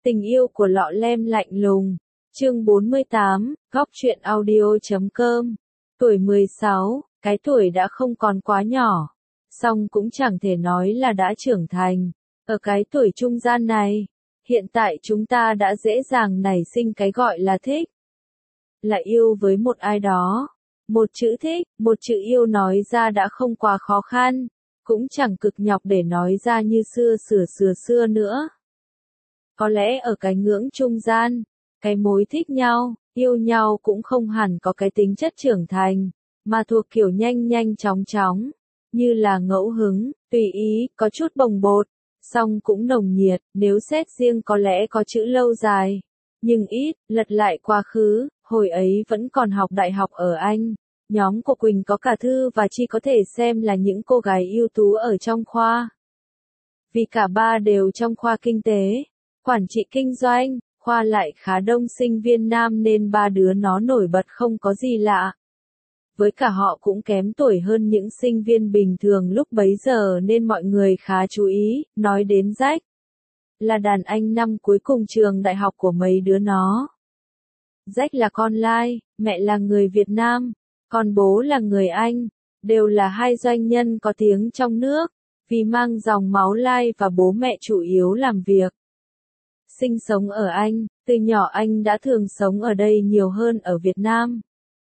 Tình yêu của lọ lem lạnh lùng. Chương 48, góc truyện audio.com. Tuổi 16, cái tuổi đã không còn quá nhỏ, song cũng chẳng thể nói là đã trưởng thành. Ở cái tuổi trung gian này, hiện tại chúng ta đã dễ dàng nảy sinh cái gọi là thích. Là yêu với một ai đó. Một chữ thích, một chữ yêu nói ra đã không quá khó khăn, cũng chẳng cực nhọc để nói ra như xưa nữa. Có lẽ ở cái ngưỡng trung gian, cái mối thích nhau, yêu nhau cũng không hẳn có cái tính chất trưởng thành, mà thuộc kiểu nhanh chóng, như là ngẫu hứng, tùy ý, có chút bồng bột, song cũng nồng nhiệt, nếu xét riêng có lẽ có chữ lâu dài. Nhưng ít, lật lại quá khứ, hồi ấy vẫn còn học đại học ở Anh, nhóm của Quỳnh có cả Thư và Chi có thể xem là những cô gái ưu tú ở trong khoa. Vì cả ba đều trong khoa kinh tế, quản trị kinh doanh, khoa lại khá đông sinh viên nam nên ba đứa nó nổi bật không có gì lạ. Với cả họ cũng kém tuổi hơn những sinh viên bình thường lúc bấy giờ nên mọi người khá chú ý, nói đến Jack. Là đàn anh năm cuối cùng trường đại học của mấy đứa nó. Jack là con Lai, mẹ là người Việt Nam, còn bố là người Anh, đều là hai doanh nhân có tiếng trong nước, vì mang dòng máu Lai và bố mẹ chủ yếu làm việc. Sinh sống ở Anh, từ nhỏ anh đã thường sống ở đây nhiều hơn ở Việt Nam.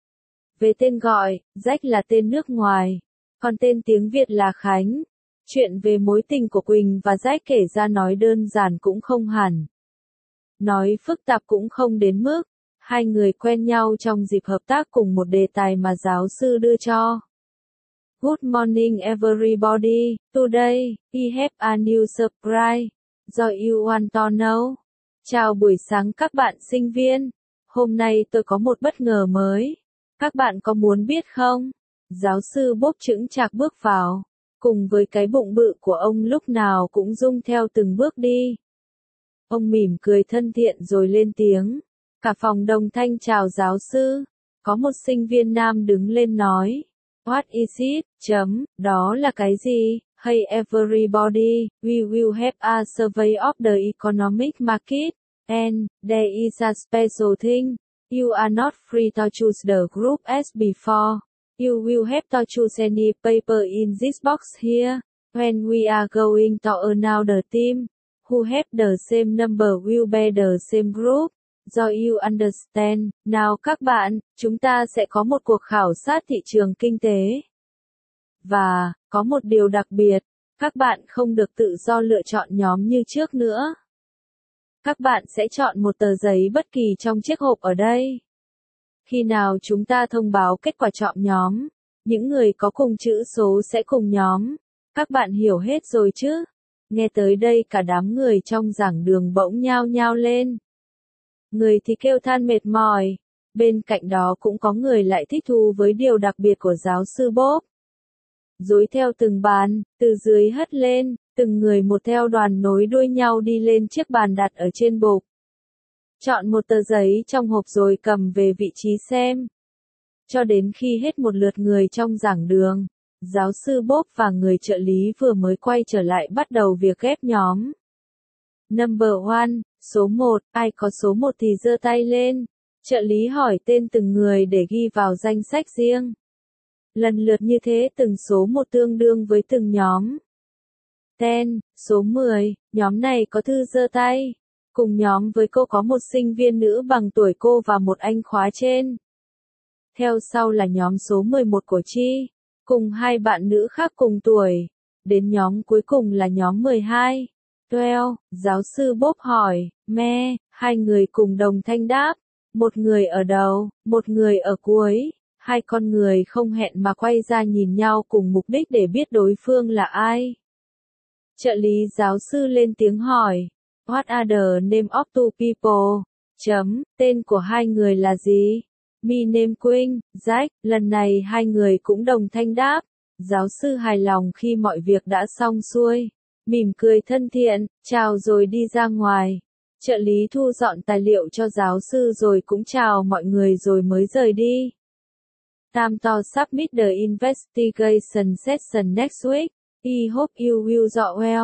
Về tên gọi, Jack là tên nước ngoài, còn tên tiếng Việt là Khánh. Chuyện về mối tình của Quỳnh và Jack kể ra nói đơn giản cũng không hẳn. Nói phức tạp cũng không đến mức. Hai người quen nhau trong dịp hợp tác cùng một đề tài mà giáo sư đưa cho. Good morning everybody, today, I have a new surprise. Do you want to know? Chào buổi sáng các bạn sinh viên. Hôm nay tôi có một bất ngờ mới. Các bạn có muốn biết không? Giáo sư Bob chững chạc bước vào. Cùng với cái bụng bự của ông lúc nào cũng rung theo từng bước đi. Ông mỉm cười thân thiện rồi lên tiếng. Cả phòng đồng thanh chào giáo sư. Có một sinh viên nam đứng lên nói. What is it? Đó là cái gì? Hey everybody, we will have a survey of the economic market. And, there is a special thing. You are not free to choose the group as before. You will have to choose any paper in this box here. When we are going to another team, who have the same number will be the same group. Do you understand, nào các bạn, chúng ta sẽ có một cuộc khảo sát thị trường kinh tế. Và, có một điều đặc biệt, các bạn không được tự do lựa chọn nhóm như trước nữa. Các bạn sẽ chọn một tờ giấy bất kỳ trong chiếc hộp ở đây. Khi nào chúng ta thông báo kết quả chọn nhóm, những người có cùng chữ số sẽ cùng nhóm. Các bạn hiểu hết rồi chứ? Nghe tới đây cả đám người trong giảng đường bỗng nhao nhao lên. Người thì kêu than mệt mỏi, bên cạnh đó cũng có người lại thích thú với điều đặc biệt của giáo sư Bob. Dối theo từng bàn, từ dưới hất lên, từng người một theo đoàn nối đuôi nhau đi lên chiếc bàn đặt ở trên bục. Chọn một tờ giấy trong hộp rồi cầm về vị trí xem. Cho đến khi hết một lượt người trong giảng đường, giáo sư Bob và người trợ lý vừa mới quay trở lại bắt đầu việc ghép nhóm. Number 1, số 1, ai có số 1 thì giơ tay lên. Trợ lý hỏi tên từng người để ghi vào danh sách riêng. Lần lượt như thế từng số 1 tương đương với từng nhóm. 10, số 10, nhóm này có Thư giơ tay. Cùng nhóm với cô có một sinh viên nữ bằng tuổi cô và một anh khóa trên. Theo sau là nhóm số 11 của Chi, cùng hai bạn nữ khác cùng tuổi. Đến nhóm cuối cùng là nhóm 12. 12, giáo sư Bob hỏi, hai người cùng đồng thanh đáp. Một người ở đầu, một người ở cuối. Hai con người không hẹn mà quay ra nhìn nhau cùng mục đích để biết đối phương là ai. Trợ lý giáo sư lên tiếng hỏi. What are the name of two people? Tên của hai người là gì? Me name Quỳnh, Jack. Lần này hai người cũng đồng thanh đáp. Giáo sư hài lòng khi mọi việc đã xong xuôi. Mỉm cười thân thiện, chào rồi đi ra ngoài. Trợ lý thu dọn tài liệu cho giáo sư rồi cũng chào mọi người rồi mới rời đi. Time to submit the investigation session next week. I hope you will do well.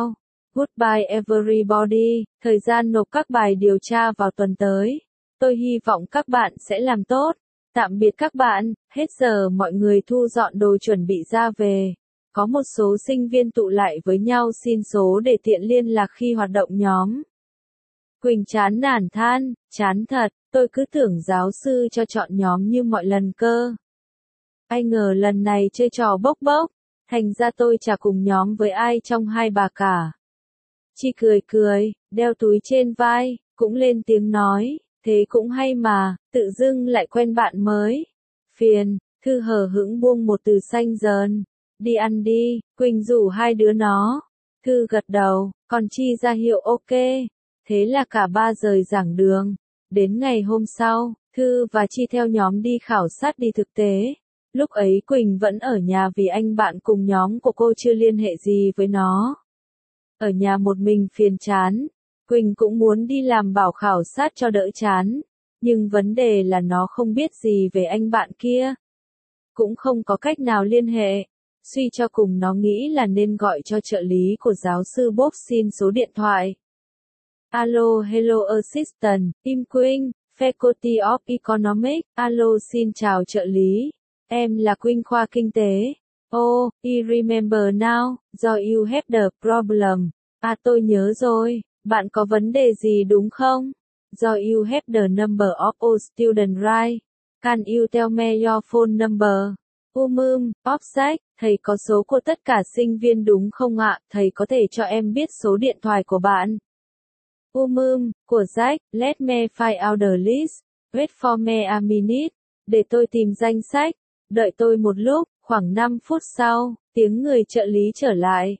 Goodbye everybody, thời gian nộp các bài điều tra vào tuần tới. Tôi hy vọng các bạn sẽ làm tốt. Tạm biệt các bạn, hết giờ mọi người thu dọn đồ chuẩn bị ra về. Có một số sinh viên tụ lại với nhau xin số để tiện liên lạc khi hoạt động nhóm. Quỳnh chán nản than, chán thật, tôi cứ tưởng giáo sư cho chọn nhóm như mọi lần cơ. Ai ngờ lần này chơi trò bốc bốc, thành ra tôi chả cùng nhóm với ai trong hai bà cả. Chi cười cười, đeo túi trên vai, cũng lên tiếng nói, thế cũng hay mà, tự dưng lại quen bạn mới. Phiền, Thư hờ hững buông một từ xanh dờn. Đi ăn đi, Quỳnh rủ hai đứa nó. Thư gật đầu, còn Chi ra hiệu ok. Thế là cả ba rời giảng đường. Đến ngày hôm sau, Thư và Chi theo nhóm đi khảo sát đi thực tế. Lúc ấy Quỳnh vẫn ở nhà vì anh bạn cùng nhóm của cô chưa liên hệ gì với nó. Ở nhà một mình phiền chán. Quỳnh cũng muốn đi làm bảo khảo sát cho đỡ chán. Nhưng vấn đề là nó không biết gì về anh bạn kia. Cũng không có cách nào liên hệ. Suy cho cùng nó nghĩ là nên gọi cho trợ lý của giáo sư Bob xin số điện thoại. Alo hello assistant, Im Quỳnh, Faculty of Economics, alo xin chào trợ lý. Em là Quỳnh khoa kinh tế. Oh, I remember now, do you have the problem. À tôi nhớ rồi, bạn có vấn đề gì đúng không? Do you have the number of all students right? Can you tell me your phone number? Offside, thầy có số của tất cả sinh viên đúng không ạ? Thầy có thể cho em biết số điện thoại của bạn. Của Jack, let me find out the list. Wait for me a minute. Để tôi tìm danh sách. Đợi tôi một lúc, khoảng 5 phút sau, tiếng người trợ lý trở lại.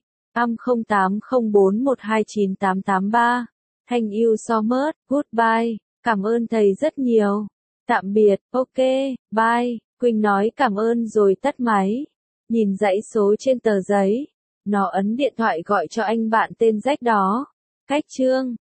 0804129883. Thank you so much, goodbye. Cảm ơn thầy rất nhiều. Tạm biệt, ok, bye. Quỳnh nói cảm ơn rồi tắt máy. Nhìn dãy số trên tờ giấy. Nó ấn điện thoại gọi cho anh bạn tên Jack đó. Cách chương